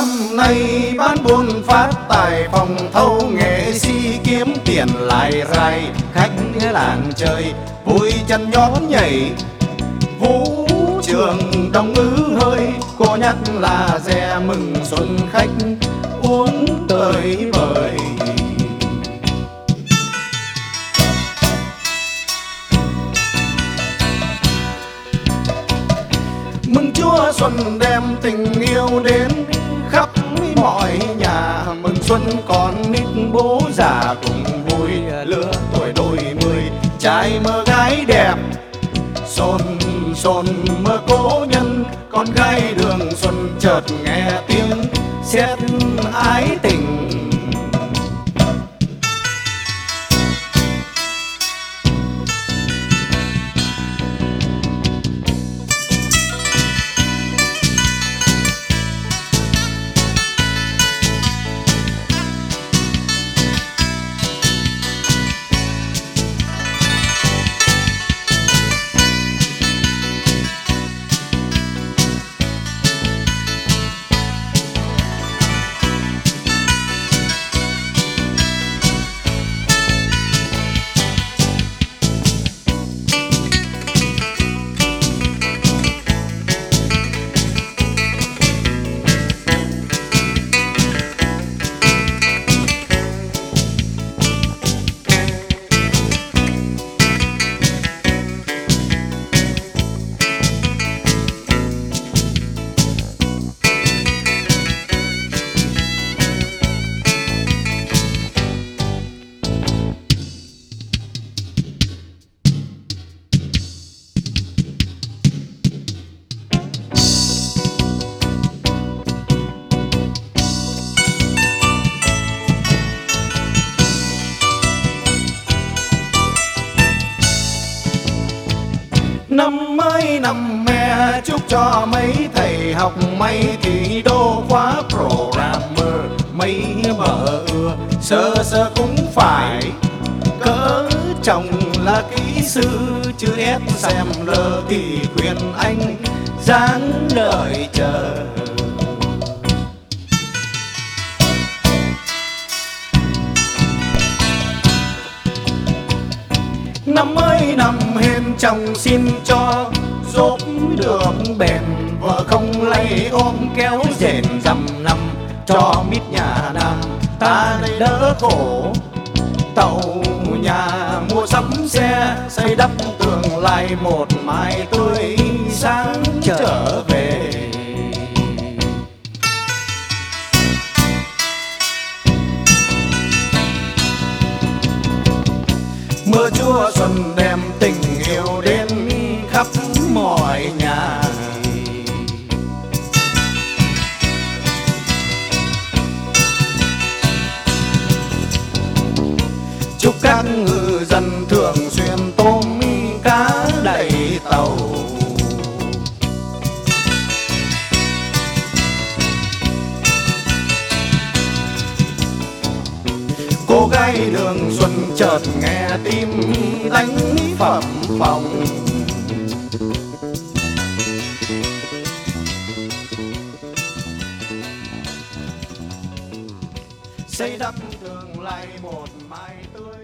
năm nay bán buôn phát tài, phòng thâu nghệ sĩ kiếm tiền lại rai. Khách làng chơi vui chân nhón nhảy, vũ trường đông ứ hơi. Cô nhắc là dè mừng xuân khách uống tới bời. Mừng Chúa xuân đem tình yêu đến khắp mọi nhà. Mừng xuân con nít bố già cùng vui, lứa tuổi đôi mươi trai mơ gái đẹp. Xôn xôn mơ cố nhân, con gái đường xuân chợt nghe tiếng sét ái tình. Năm mới năm me chúc cho mấy thầy học may thì đô khóa programmer. Mấy vợ ưa sơ sơ cũng phải cỡ chồng là kỹ sư, chứ ép xem lơ thì khuyên anh dáng đợi chờ. Năm mới năm hên chồng xin cho giúp được bền, vợ không lay ôm kéo rền dằm năm cho mít nhà Nam ta đây đỡ khổ. Tàu nhà mua sắm xe xây đắp tương lai một mai tươi sáng trở về. Mưa Chúa xuân đem tình yêu đến khắp mọi nhà. Chúc các ngư dân thường xuyên tôm cá đầy tàu. Cô gái đường xuân chợt nghe tim đánh phập phồng. Xây đắp tương lai một mai tươi.